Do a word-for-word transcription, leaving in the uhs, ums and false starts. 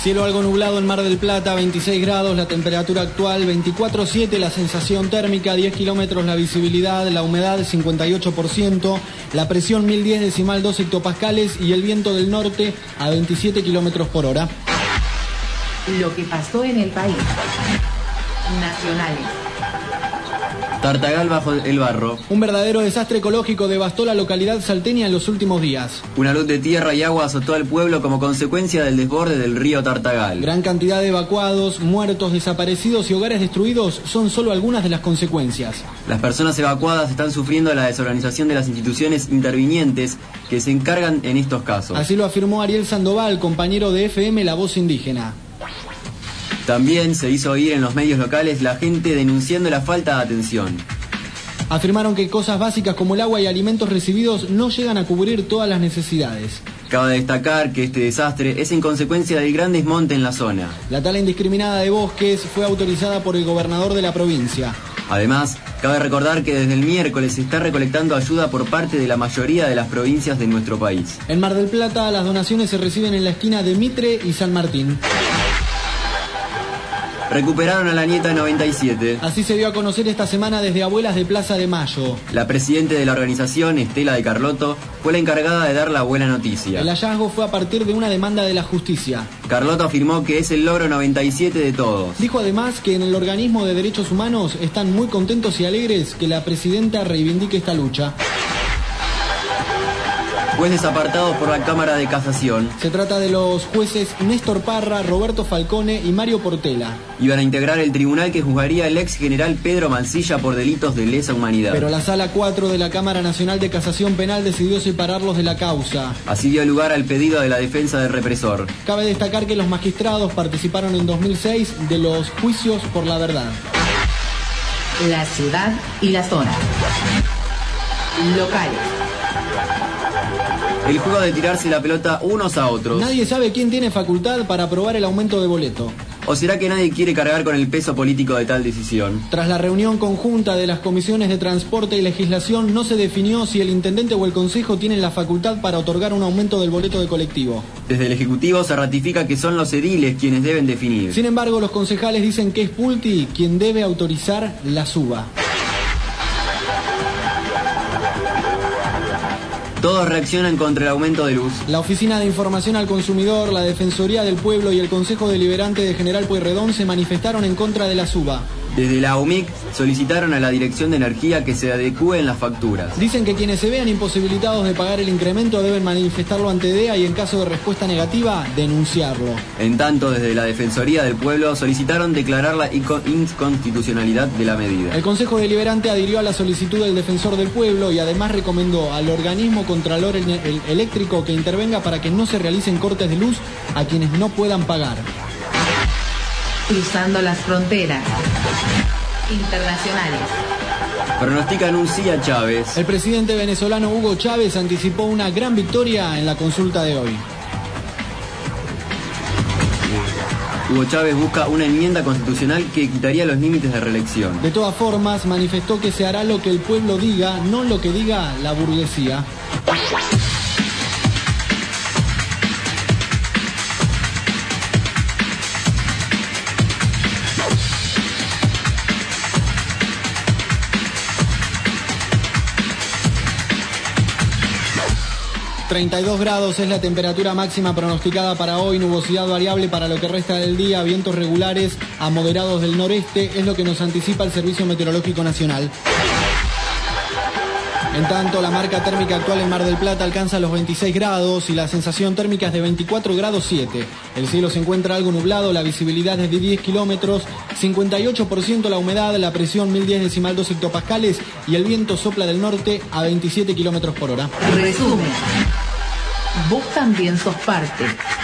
Cielo algo nublado en Mar del Plata, veintiséis grados, la temperatura actual veinticuatro siete, la sensación térmica diez kilómetros, la visibilidad, la humedad cincuenta y ocho por ciento, la presión mil diez decimal dos hectopascales y el viento del norte a veintisiete kilómetros por hora. Lo que pasó en el país. Nacionales. Tartagal bajo el barro. Un verdadero desastre ecológico devastó la localidad salteña en los últimos días. Una luz de tierra y agua azotó al pueblo como consecuencia del desborde del río Tartagal. Gran cantidad de evacuados, muertos, desaparecidos y hogares destruidos son solo algunas de las consecuencias. Las personas evacuadas están sufriendo la desorganización de las instituciones intervinientes que se encargan en estos casos. Así lo afirmó Ariel Sandoval, compañero de F M La Voz Indígena. También se hizo oír en los medios locales la gente denunciando la falta de atención. Afirmaron que cosas básicas como el agua y alimentos recibidos no llegan a cubrir todas las necesidades. Cabe destacar que este desastre es en consecuencia del gran desmonte en la zona. La tala indiscriminada de bosques fue autorizada por el gobernador de la provincia. Además, cabe recordar que desde el miércoles se está recolectando ayuda por parte de la mayoría de las provincias de nuestro país. En Mar del Plata, las donaciones se reciben en la esquina de Mitre y San Martín. Recuperaron a la nieta noventa y siete. Así se dio a conocer esta semana desde Abuelas de Plaza de Mayo. La presidenta de la organización, Estela de Carlotto, fue la encargada de dar la buena noticia. El hallazgo fue a partir de una demanda de la justicia. Carlotto afirmó que es el logro noventa y siete de todos. Dijo además que en el organismo de derechos humanos están muy contentos y alegres que la presidenta reivindique esta lucha. Jueces apartados por la Cámara de Casación. Se trata de los jueces Néstor Parra, Roberto Falcone y Mario Portela. Iban a integrar el tribunal que juzgaría al ex general Pedro Mansilla por delitos de lesa humanidad. Pero la Sala cuatro de la Cámara Nacional de Casación Penal decidió separarlos de la causa. Así dio lugar al pedido de la defensa del represor. Cabe destacar que los magistrados participaron en dos mil seis de los juicios por la verdad. La ciudad y la zona. Locales. El juego de tirarse la pelota unos a otros. Nadie sabe quién tiene facultad para aprobar el aumento de boleto. ¿O será que nadie quiere cargar con el peso político de tal decisión? Tras la reunión conjunta de las comisiones de Transporte y Legislación, no se definió si el intendente o el consejo tienen la facultad para otorgar un aumento del boleto de colectivo. Desde el Ejecutivo se ratifica que son los ediles quienes deben definir. Sin embargo, los concejales dicen que es Pulti quien debe autorizar la suba. Todos reaccionan contra el aumento de luz. La Oficina de Información al Consumidor, la Defensoría del Pueblo y el Consejo Deliberante de General Pueyrredón se manifestaron en contra de la suba. Desde la U M I C solicitaron a la Dirección de Energía que se adecúen las facturas. Dicen que quienes se vean imposibilitados de pagar el incremento deben manifestarlo ante D E A y en caso de respuesta negativa, denunciarlo. En tanto, desde la Defensoría del Pueblo solicitaron declarar la inconstitucionalidad de la medida. El Consejo Deliberante adhirió a la solicitud del Defensor del Pueblo y además recomendó al organismo Contralor Eléctrico que intervenga para que no se realicen cortes de luz a quienes no puedan pagar. Cruzando las fronteras internacionales. Pronostican un sí a Chávez. El presidente venezolano Hugo Chávez anticipó una gran victoria en la consulta de hoy. Hugo Chávez busca una enmienda constitucional que quitaría los límites de reelección. De todas formas, manifestó que se hará lo que el pueblo diga, no lo que diga la burguesía. treinta y dos grados es la temperatura máxima pronosticada para hoy, nubosidad variable para lo que resta del día, vientos regulares a moderados del noreste, es lo que nos anticipa el Servicio Meteorológico Nacional. En tanto, la marca térmica actual en Mar del Plata alcanza los veintiséis grados y la sensación térmica es de veinticuatro grados siete. El cielo se encuentra algo nublado, la visibilidad es de diez kilómetros, cincuenta y ocho por ciento la humedad, la presión mil diez decimal dos hectopascales y el viento sopla del norte a veintisiete kilómetros por hora. Resumen. Vos también sos parte.